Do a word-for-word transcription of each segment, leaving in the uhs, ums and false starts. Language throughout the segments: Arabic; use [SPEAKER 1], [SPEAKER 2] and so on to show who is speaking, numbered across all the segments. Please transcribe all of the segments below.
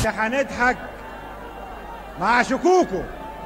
[SPEAKER 1] اللي هنضحك مع شكوكو.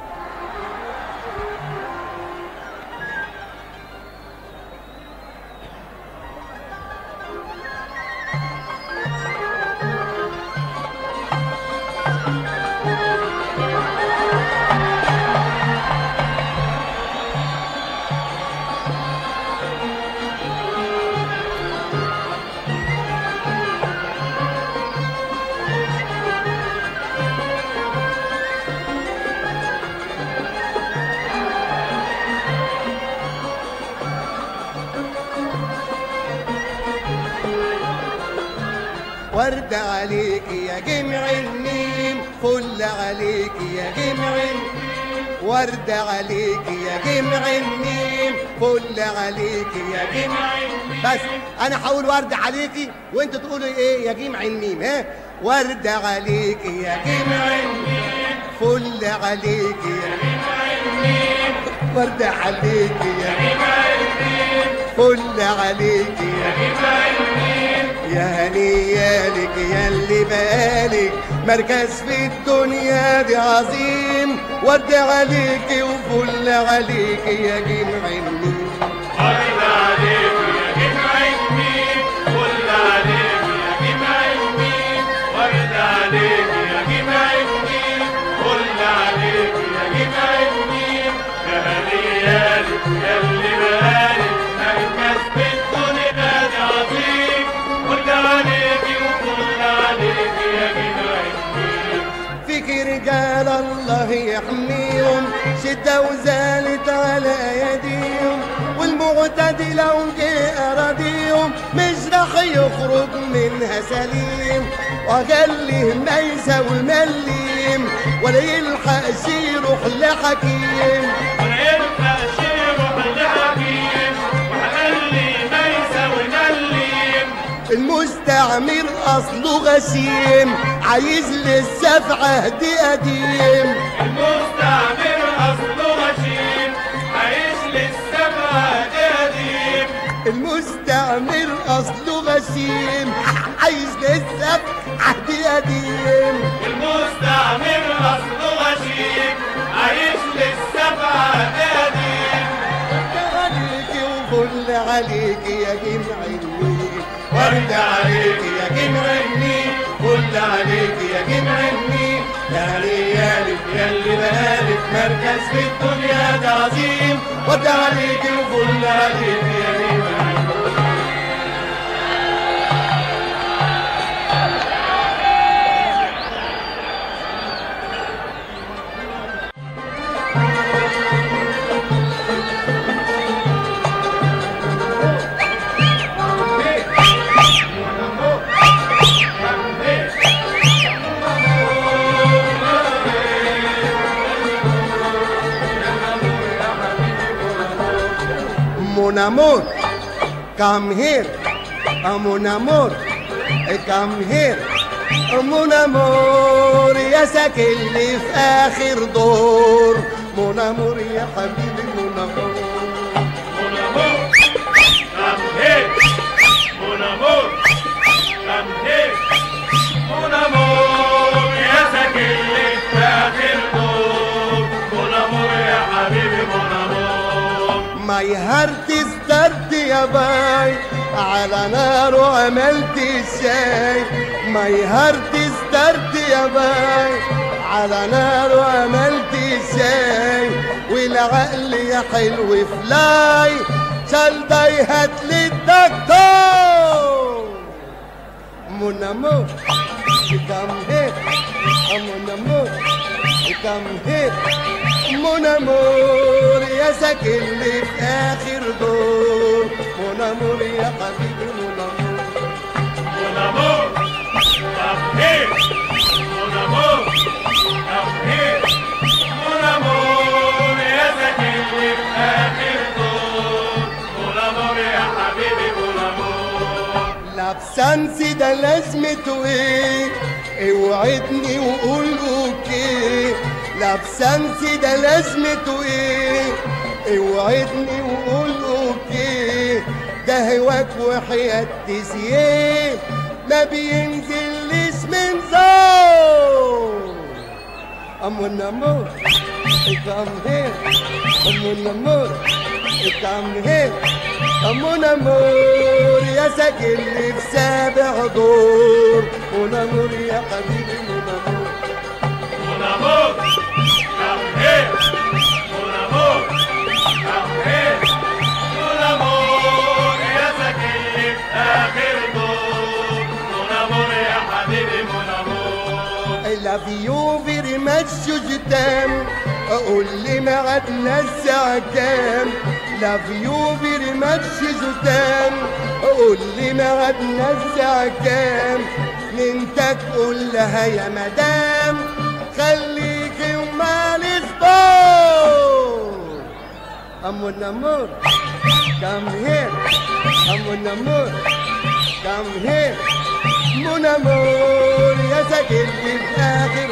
[SPEAKER 2] ورد عليك يا جمع النيم، فل عليك يا جمع النيم، ورد عليك يا جمع النيم، فل عليك يا جمع النيم. بس انا هقول ورد عليكي وانت تقولي ايه يا جمع النيم. ها ورد عليك يا جمع النيم، فل عليك يا جمع النيم، ورد عليك يا جمع النيم، فل عليك يا جمع النيم. يا هنيالك يا اللي بقالك مركز في الدنيا دي عظيم، ورد عليك وفل عليك يا جمع النيم.
[SPEAKER 3] ورد عليك يا جمع النيم، فل عليك يا جمع النيم، ورد عليك يا جمع النيم، فل عليك يا جمع النيم. يا هنيالك يا اللي بقالك مركز في الدنيا دي عظيم، ورد عليك وفل عليك يا جمع النيم.
[SPEAKER 2] فيك رجال الله يحميهم، شدة وزالت على ايديهم، والمعتدي لو جه اراضيهم مش راح يخرج منها سليم، وجله ميسة ومليم ولا يلحقش يروح لحكيم،
[SPEAKER 3] ولا يلحقش يروح لحكيم، وحللي ميسة ومليم.
[SPEAKER 2] المستعمر اصله غشيم عايز لسه في عهد قديم،
[SPEAKER 3] المستعمر اصله غشيم عايش لسه في عهد قديم،
[SPEAKER 2] المستعمر اصله غشيم عايز لسه في عهد قديم،
[SPEAKER 3] المستعمر اصله غشيم عايش لسه في عهد قديم.
[SPEAKER 2] ورد عليكي وفل عليكي يا جمع النيل،
[SPEAKER 3] ورد عليك يا جمع النيل،
[SPEAKER 2] فل عليكي يا جمع النيل.
[SPEAKER 3] يا ريالك يا اللي بقالك مركز في الدنيا ده عظيم،
[SPEAKER 2] ورد عليكي وفل عليكي يا جمع النيل. Mon amour, come here. Mon amour, come here. Mon amour يا ساكن لي في آخر دور. Mon amour يا حبيبي mon amour.
[SPEAKER 3] Mon amour, come here. Mon amour, come here. Mon amour يا ساكن لي في آخر دور. Mon amour يا حبيبي mon amour.
[SPEAKER 2] My heart is dirty يا باي على نار وعملت الشاي. My heart is dirty يا باي على نار وعملت الشاي. والعقل يا حلو فلاي شلداي هاتلي الدكتور. Mon amour, come here. Mon amour, come here. Mon amour يا ساكن لي في آخر دور. Mon amour يا حبيبي mon amour.
[SPEAKER 3] Mon amour, come here. Mon amour, come here. Mon amour يا ساكن لي في آخر دور. Mon amour يا حبيبي mon amour.
[SPEAKER 2] لابسانسي ده لازمته ايه؟ اوعدني وقول اوكي. لابسانسي ده لازمته ايه؟ اوعدني وقول اوكي. ده هواك وحياة تسييه ما بينزلش من زور. mon amour, come here. Mon amour, come here. mon amour يا ساكنني في سابع دور. mon amour يا حبيبي mon amour.
[SPEAKER 3] Mon amour, come here. Mon amour, come here. Mon amour يا ساكنني في آخر دور. Mon amour يا حبيبي mon amour.
[SPEAKER 2] I love you very much je t'aime. قول لي ميعادنا الساعة كام. love you very much je t'aime. قول لي ميعادنا الساعة كام. ننتك قول لها يا مدام خليكي وماليش دور. mon amour, come here. mon amour, come here. mon amour يا ساكنني في آخر